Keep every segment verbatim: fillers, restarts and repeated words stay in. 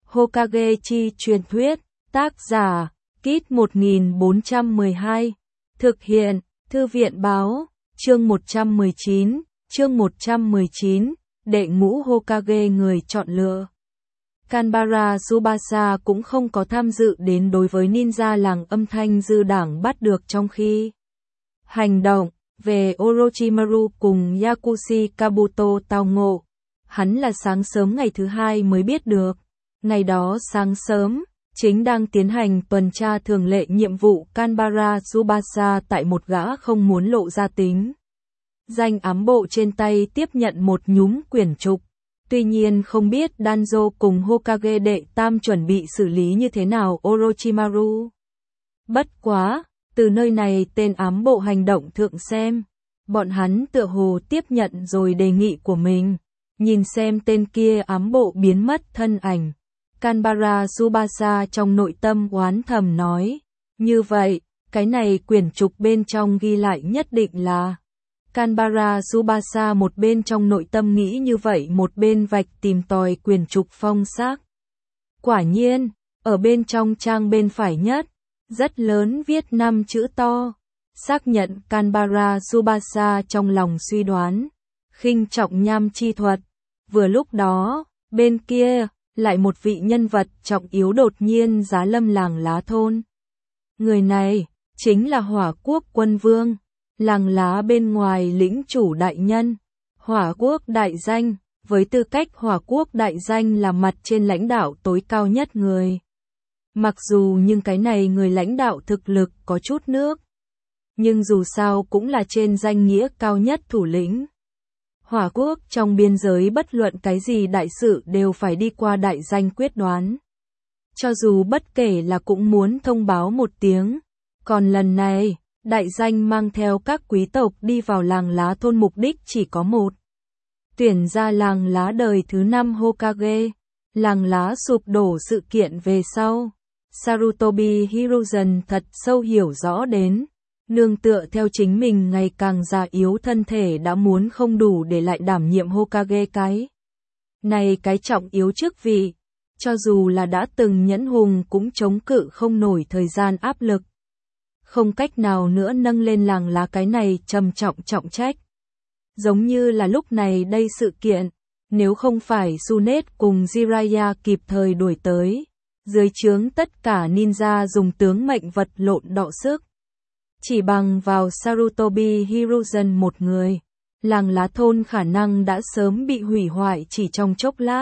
Hokage chi truyền thuyết, tác giả, Kit một nghìn bốn trăm mười hai, thực hiện, Thư viện báo, chương một trăm mười chín, chương một trăm mười chín, đệ ngũ Hokage người chọn lựa. Kanbara Tsubasa cũng không có tham dự đến đối với ninja làng âm thanh dư đảng bắt được trong khi hành động về Orochimaru cùng Yakushi Kabuto tao ngộ. Hắn là sáng sớm ngày thứ hai mới biết được. Ngày đó sáng sớm, chính đang tiến hành tuần tra thường lệ nhiệm vụ Kanbara Tsubasa tại một gã không muốn lộ ra tính danh ám bộ trên tay tiếp nhận một nhúm quyển trục. Tuy nhiên không biết Danzo cùng Hokage đệ tam chuẩn bị xử lý như thế nào Orochimaru. Bất quá, từ nơi này tên ám bộ hành động thượng xem. Bọn hắn tựa hồ tiếp nhận rồi đề nghị của mình. Nhìn xem tên kia ám bộ biến mất thân ảnh. Kanbara Tsubasa trong nội tâm oán thầm nói. Như vậy, cái này quyển trục bên trong ghi lại nhất định là... Kanbara Tsubasa một bên trong nội tâm nghĩ như vậy một bên vạch tìm tòi quyển trục phong xác. Quả nhiên, ở bên trong trang bên phải nhất, rất lớn viết năm chữ to. Xác nhận Kanbara Tsubasa trong lòng suy đoán. Khinh trọng nham chi thuật. Vừa lúc đó, bên kia, lại một vị nhân vật trọng yếu đột nhiên giá lâm làng Lá Thôn. Người này, chính là Hỏa Quốc Quân Vương. Làng Lá bên ngoài lĩnh chủ đại nhân, Hỏa Quốc đại danh, với tư cách Hỏa Quốc đại danh là mặt trên lãnh đạo tối cao nhất người. Mặc dù nhưng cái này người lãnh đạo thực lực có chút nước, nhưng dù sao cũng là trên danh nghĩa cao nhất thủ lĩnh. Hỏa Quốc trong biên giới bất luận cái gì đại sự đều phải đi qua đại danh quyết đoán. Cho dù bất kể là cũng muốn thông báo một tiếng, còn lần này... Đại danh mang theo các quý tộc đi vào làng Lá Thôn mục đích chỉ có một. Tuyển ra làng Lá đời thứ năm Hokage. Làng Lá sụp đổ sự kiện về sau. Sarutobi Hiruzen thật sâu hiểu rõ đến. Nương tựa theo chính mình ngày càng già yếu thân thể đã muốn không đủ để lại đảm nhiệm Hokage cái. Này cái trọng yếu chức vị. Cho dù là đã từng nhẫn hùng cũng chống cự không nổi thời gian áp lực. Không cách nào nữa nâng lên làng Lá cái này trầm trọng trọng trách. Giống như là lúc này đây sự kiện, nếu không phải Sunet cùng Jiraiya kịp thời đuổi tới, dưới trướng tất cả ninja dùng tướng mệnh vật lộn đọ sức. Chỉ bằng vào Sarutobi Hiruzen một người, làng Lá Thôn khả năng đã sớm bị hủy hoại chỉ trong chốc lát.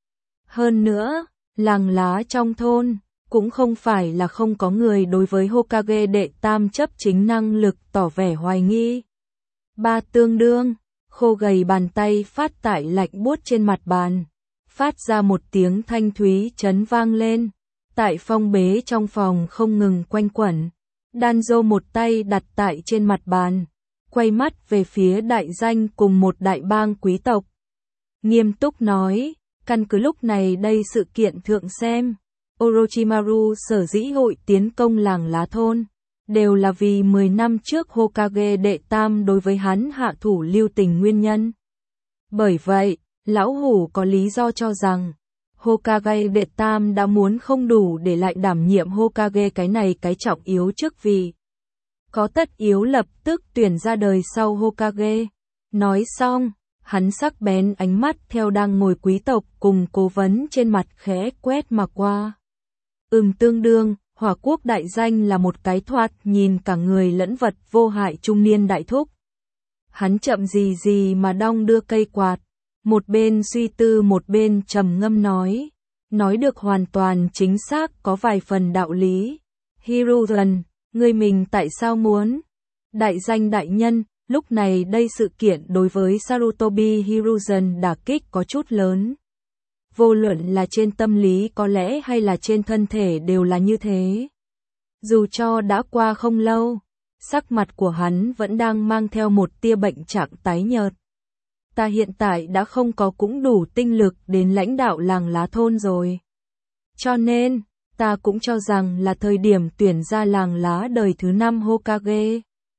Hơn nữa, làng Lá trong thôn cũng không phải là không có người đối với Hokage đệ tam chấp chính năng lực tỏ vẻ hoài nghi. Ba tương đương, khô gầy bàn tay phát tại lạnh buốt trên mặt bàn, phát ra một tiếng thanh thúy chấn vang lên, tại phong bế trong phòng không ngừng quanh quẩn. Danzo một tay đặt tại trên mặt bàn, quay mắt về phía đại danh cùng một đại bang quý tộc. Nghiêm túc nói, căn cứ lúc này đây sự kiện thượng xem. Orochimaru sở dĩ hội tiến công làng Lá Thôn, đều là vì mười năm trước Hokage đệ tam đối với hắn hạ thủ lưu tình nguyên nhân. Bởi vậy, lão hủ có lý do cho rằng, Hokage đệ tam đã muốn không đủ để lại đảm nhiệm Hokage cái này cái trọng yếu chức vị. Có tất yếu lập tức tuyển ra đời sau Hokage. Nói xong, hắn sắc bén ánh mắt theo đang ngồi quý tộc cùng cố vấn trên mặt khẽ quét mà qua. Ừm tương đương, Hỏa Quốc đại danh là một cái thoạt nhìn cả người lẫn vật vô hại trung niên đại thúc. Hắn chậm gì gì mà đong đưa cây quạt, một bên suy tư một bên trầm ngâm nói. Nói được hoàn toàn chính xác có vài phần đạo lý. Hiruzen, người mình tại sao muốn? Đại danh đại nhân, lúc này đây sự kiện đối với Sarutobi Hiruzen đả kích có chút lớn. Vô luận là trên tâm lý có lẽ hay là trên thân thể đều là như thế. Dù cho đã qua không lâu, sắc mặt của hắn vẫn đang mang theo một tia bệnh trạng tái nhợt. Ta hiện tại đã không có cũng đủ tinh lực đến lãnh đạo làng Lá Thôn rồi. Cho nên, ta cũng cho rằng là thời điểm tuyển ra làng Lá đời thứ năm Hokage.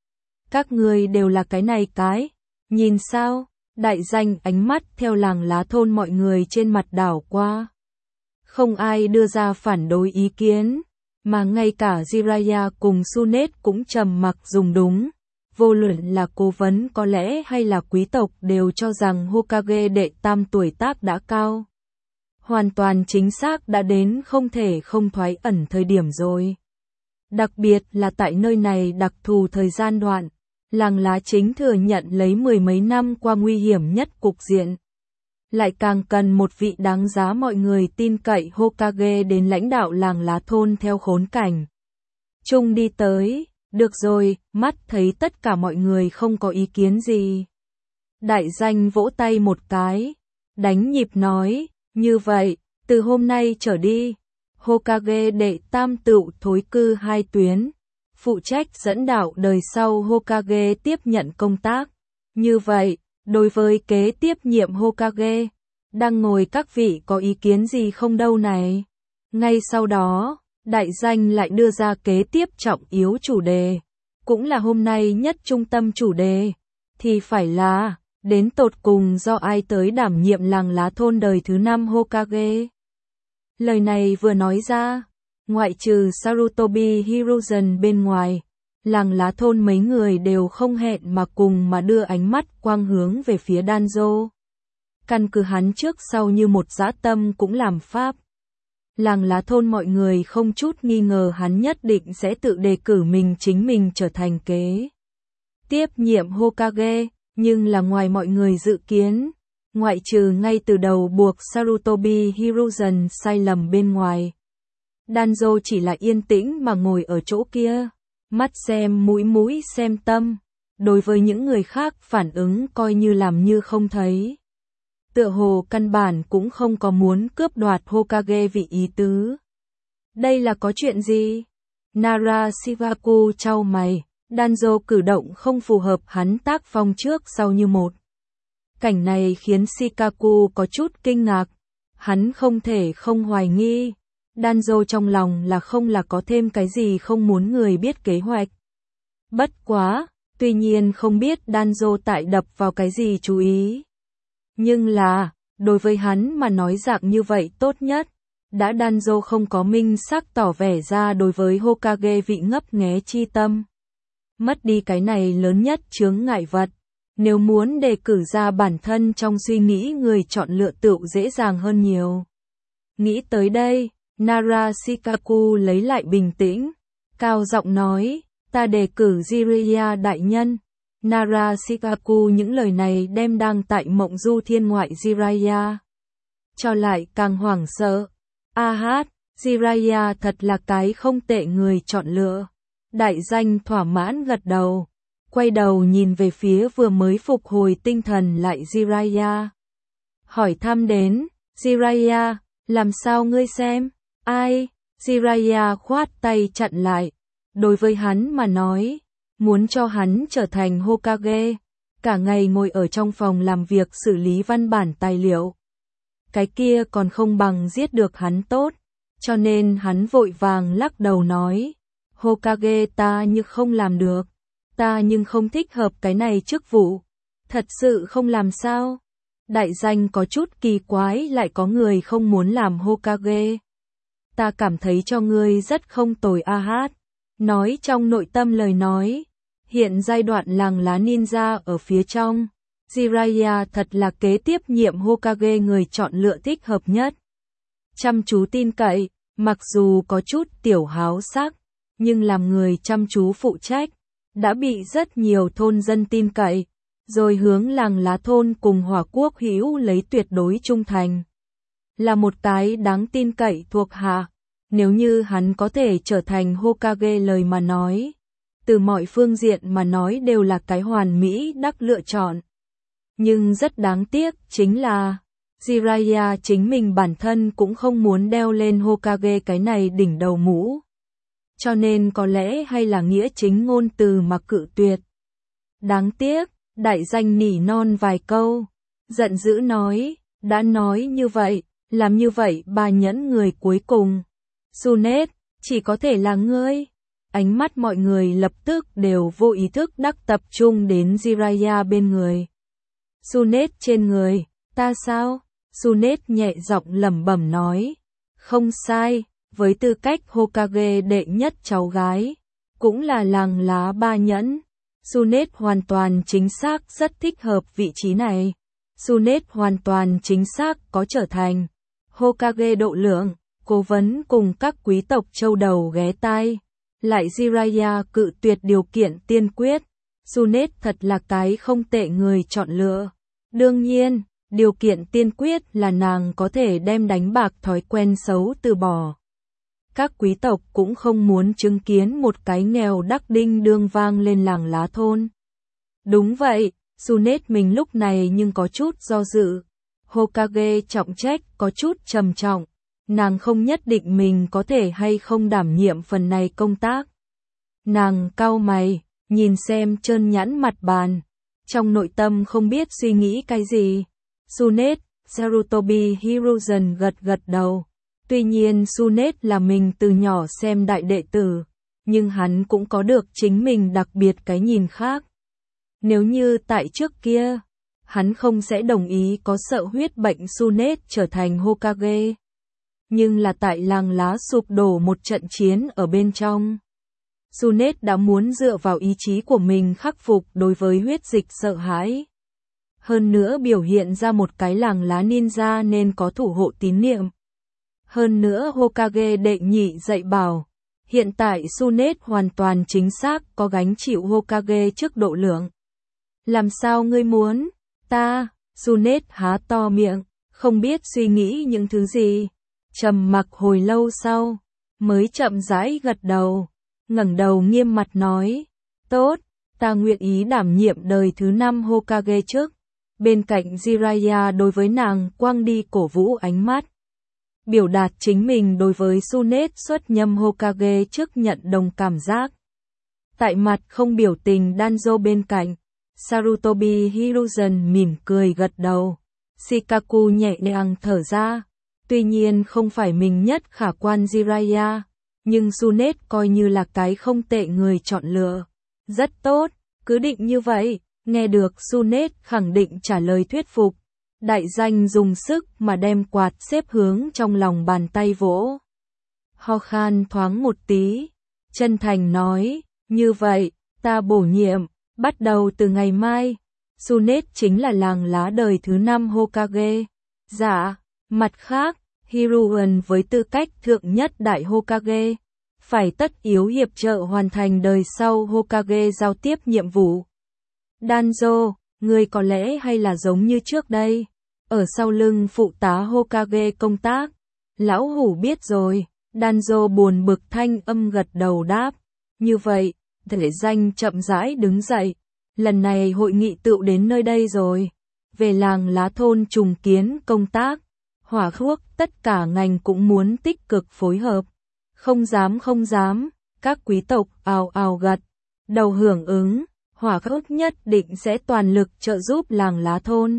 Các người đều là cái này cái, nhìn sao? Đại danh ánh mắt theo làng Lá Thôn mọi người trên mặt đảo qua. Không ai đưa ra phản đối ý kiến, mà ngay cả Jiraiya cùng Sunet cũng trầm mặc dùng đúng. Vô luận là cố vấn có lẽ hay là quý tộc đều cho rằng Hokage đệ tam tuổi tác đã cao. Hoàn toàn chính xác đã đến không thể không thoái ẩn thời điểm rồi. Đặc biệt là tại nơi này đặc thù thời gian đoạn, làng lá chính thừa nhận lấy mười mấy năm qua nguy hiểm nhất cục diện. Lại càng cần một vị đáng giá mọi người tin cậy Hokage đến lãnh đạo làng lá thôn theo khốn cảnh. Trung đi tới, được rồi, mắt thấy tất cả mọi người không có ý kiến gì. Đại danh vỗ tay một cái, đánh nhịp nói, như vậy, từ hôm nay trở đi, Hokage đệ tam tựu thối cư hai tuyến, phụ trách dẫn đạo đời sau Hokage tiếp nhận công tác. Như vậy, đối với kế tiếp nhiệm Hokage, đang ngồi các vị có ý kiến gì không đâu này? Ngay sau đó, đại danh lại đưa ra kế tiếp trọng yếu chủ đề, cũng là hôm nay nhất trung tâm chủ đề, thì phải là, đến tột cùng do ai tới đảm nhiệm làng lá thôn đời thứ năm Hokage. Lời này vừa nói ra, ngoại trừ Sarutobi Hiruzen bên ngoài, làng lá thôn mấy người đều không hẹn mà cùng mà đưa ánh mắt quang hướng về phía Danzo. Căn cứ hắn trước sau như một dã tâm cũng làm pháp. Làng lá thôn mọi người không chút nghi ngờ hắn nhất định sẽ tự đề cử mình chính mình trở thành kế tiếp nhiệm Hokage, nhưng là ngoài mọi người dự kiến, ngoại trừ ngay từ đầu buộc Sarutobi Hiruzen sai lầm bên ngoài. Danzo chỉ là yên tĩnh mà ngồi ở chỗ kia, mắt xem mũi mũi xem tâm, đối với những người khác phản ứng coi như làm như không thấy. Tựa hồ căn bản cũng không có muốn cướp đoạt Hokage vị ý tứ. Đây là có chuyện gì? Nara Shivaku chau mày, Danzo cử động không phù hợp hắn tác phong trước sau như một. Cảnh này khiến Shikaku có chút kinh ngạc, hắn không thể không hoài nghi. Danzo trong lòng là không là có thêm cái gì không muốn người biết kế hoạch. Bất quá, tuy nhiên không biết Danzo tại đập vào cái gì chú ý. Nhưng là, đối với hắn mà nói dạng như vậy tốt nhất, đã Danzo không có minh xác tỏ vẻ ra đối với Hokage vị ngấp nghé chi tâm. Mất đi cái này lớn nhất chướng ngại vật, nếu muốn đề cử ra bản thân trong suy nghĩ người chọn lựa tựu dễ dàng hơn nhiều. Nghĩ tới đây, Nara Shikaku lấy lại bình tĩnh, cao giọng nói, ta đề cử Jiraiya đại nhân. Nara Shikaku những lời này đem đang tại mộng du thiên ngoại Jiraiya cho lại càng hoảng sợ. A hát, Jiraiya thật là cái không tệ người chọn lựa. Đại danh thỏa mãn gật đầu, quay đầu nhìn về phía vừa mới phục hồi tinh thần lại Jiraiya. Hỏi thăm đến, Jiraiya, làm sao ngươi xem? Ai? Jiraiya khoát tay chặn lại. Đối với hắn mà nói, muốn cho hắn trở thành Hokage, cả ngày ngồi ở trong phòng làm việc xử lý văn bản tài liệu. Cái kia còn không bằng giết được hắn tốt, cho nên hắn vội vàng lắc đầu nói, Hokage ta như không làm được, ta nhưng không thích hợp cái này chức vụ, thật sự không làm sao. Đại danh có chút kỳ quái lại có người không muốn làm Hokage. Ta cảm thấy cho ngươi rất không tồi a hát. Nói trong nội tâm lời nói, hiện giai đoạn làng lá ninja ở phía trong, Jiraiya thật là kế tiếp nhiệm Hokage người chọn lựa thích hợp nhất. Chăm chú tin cậy, mặc dù có chút tiểu háo sắc, nhưng làm người chăm chú phụ trách, đã bị rất nhiều thôn dân tin cậy, rồi hướng làng lá thôn cùng Hỏa Quốc hữu lấy tuyệt đối trung thành. Là một cái đáng tin cậy thuộc hạ. Nếu như hắn có thể trở thành Hokage lời mà nói, từ mọi phương diện mà nói đều là cái hoàn mỹ đắc lựa chọn. Nhưng rất đáng tiếc chính là, Jiraiya chính mình bản thân cũng không muốn đeo lên Hokage cái này đỉnh đầu mũ. Cho nên có lẽ hay là nghĩa chính ngôn từ mà cự tuyệt. Đáng tiếc, đại danh nỉ non vài câu, giận dữ nói, đã nói như vậy, làm như vậy bà nhẫn người cuối cùng. Sunet, chỉ có thể là ngươi. Ánh mắt mọi người lập tức đều vô ý thức đắc tập trung đến Jiraiya bên người. Sunet trên người, ta sao? Sunet nhẹ giọng lẩm bẩm nói. Không sai, với tư cách Hokage đệ nhất cháu gái, cũng là làng lá ba nhẫn, Tsunade hoàn toàn chính xác rất thích hợp vị trí này. Tsunade hoàn toàn chính xác có trở thành Hokage độ lượng, cố vấn cùng các quý tộc châu đầu ghé tai. Lại Jiraiya cự tuyệt điều kiện tiên quyết. Tsunade thật là cái không tệ người chọn lựa. Đương nhiên, điều kiện tiên quyết là nàng có thể đem đánh bạc thói quen xấu từ bỏ. Các quý tộc cũng không muốn chứng kiến một cái nghèo đắc đinh đương vang lên làng lá thôn. Đúng vậy, Tsunade mình lúc này nhưng có chút do dự. Hokage trọng trách có chút trầm trọng. Nàng không nhất định mình có thể hay không đảm nhiệm phần này công tác. Nàng cau mày, nhìn xem trơn nhẵn mặt bàn. Trong nội tâm không biết suy nghĩ cái gì. Tsunade, Sarutobi Hiruzen gật gật đầu. Tuy nhiên Tsunade là mình từ nhỏ xem đại đệ tử, nhưng hắn cũng có được chính mình đặc biệt cái nhìn khác. Nếu như tại trước kia, hắn không sẽ đồng ý có sợ huyết bệnh Tsunade trở thành Hokage. Nhưng là tại làng lá sụp đổ một trận chiến ở bên trong. Tsunade đã muốn dựa vào ý chí của mình khắc phục đối với huyết dịch sợ hãi. Hơn nữa biểu hiện ra một cái làng lá ninja nên có thủ hộ tín niệm. Hơn nữa Hokage đệ nhị dạy bảo, hiện tại Tsunade hoàn toàn chính xác có gánh chịu Hokage trước độ lượng. Làm sao ngươi muốn? Ta, Tsunade há to miệng, không biết suy nghĩ những thứ gì. Trầm mặc hồi lâu sau, mới chậm rãi gật đầu, ngẩng đầu nghiêm mặt nói, tốt, ta nguyện ý đảm nhiệm đời thứ năm Hokage trước. Bên cạnh Jiraiya đối với nàng quang đi cổ vũ ánh mắt. Biểu đạt chính mình đối với Tsunade xuất nhâm Hokage trước nhận đồng cảm giác. Tại mặt không biểu tình Danzo bên cạnh, Sarutobi Hiruzen mỉm cười gật đầu. Shikaku nhẹ nhàng thở ra. Tuy nhiên không phải mình nhất khả quan Jiraiya, nhưng Tsunade coi như là cái không tệ người chọn lựa. Rất tốt, cứ định như vậy. Nghe được Tsunade khẳng định trả lời thuyết phục. Đại danh dùng sức mà đem quạt xếp hướng trong lòng bàn tay vỗ. Ho khan thoáng một tí. Chân thành nói, như vậy, ta bổ nhiệm, bắt đầu từ ngày mai. Tsunade chính là làng lá đời thứ năm Hokage. Dạ, mặt khác, Hiruzen với tư cách thượng nhất đại Hokage, phải tất yếu hiệp trợ hoàn thành đời sau Hokage giao tiếp nhiệm vụ. Danzo, người có lẽ hay là giống như trước đây, ở sau lưng phụ tá Hokage công tác. Lão hủ biết rồi, Danzo buồn bực thanh âm gật đầu đáp. Như vậy, thể danh chậm rãi đứng dậy. Lần này hội nghị tựu đến nơi đây rồi. Về làng lá thôn trùng kiến công tác, hỏa thuốc tất cả ngành cũng muốn tích cực phối hợp. Không dám không dám, các quý tộc ào ào gật đầu hưởng ứng. Hỏa thuốc nhất định sẽ toàn lực trợ giúp làng lá thôn.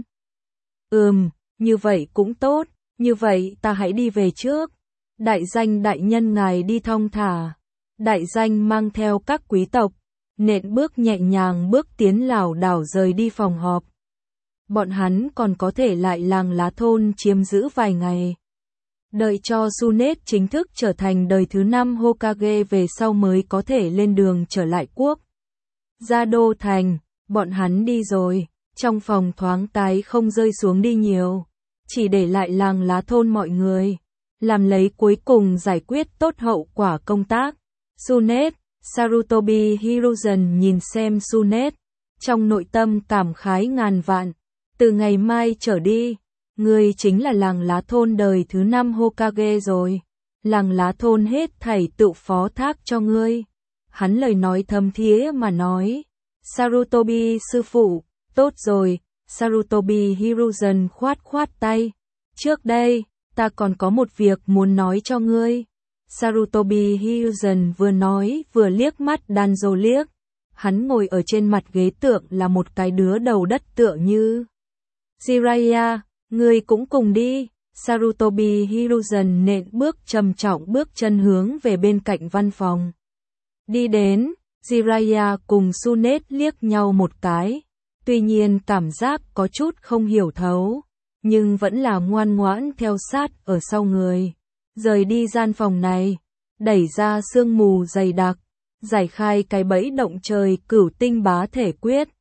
Ừm, như vậy cũng tốt, như vậy ta hãy đi về trước. Đại danh đại nhân ngài đi thong thả. Đại danh mang theo các quý tộc, nện bước nhẹ nhàng bước tiến lảo đảo rời đi phòng họp. Bọn hắn còn có thể lại làng lá thôn chiếm giữ vài ngày. Đợi cho Tsunade chính thức trở thành đời thứ năm Hokage về sau mới có thể lên đường trở lại quốc. Ra đô thành, bọn hắn đi rồi, trong phòng thoáng cái không rơi xuống đi nhiều, chỉ để lại làng lá thôn mọi người, làm lấy cuối cùng giải quyết tốt hậu quả công tác. Tsunade, Sarutobi Hiruzen nhìn xem Tsunade, trong nội tâm cảm khái ngàn vạn, từ ngày mai trở đi, ngươi chính là làng lá thôn đời thứ năm Hokage rồi, làng lá thôn hết thảy tự phó thác cho ngươi. Hắn lời nói thâm thía mà nói. Sarutobi sư phụ, tốt rồi. Sarutobi Hiruzen khoát khoát tay. Trước đây, ta còn có một việc muốn nói cho ngươi. Sarutobi Hiruzen vừa nói vừa liếc mắt Danzo liếc. Hắn ngồi ở trên mặt ghế tượng là một cái đứa đầu đất tựa như. Jiraiya, ngươi cũng cùng đi. Sarutobi Hiruzen nện bước trầm trọng bước chân hướng về bên cạnh văn phòng. Đi đến, Jiraiya cùng Tsunade liếc nhau một cái, tuy nhiên cảm giác có chút không hiểu thấu, nhưng vẫn là ngoan ngoãn theo sát ở sau người. rời đi gian phòng này, đẩy ra sương mù dày đặc, giải khai cái bẫy động trời cửu tinh bá thể quyết,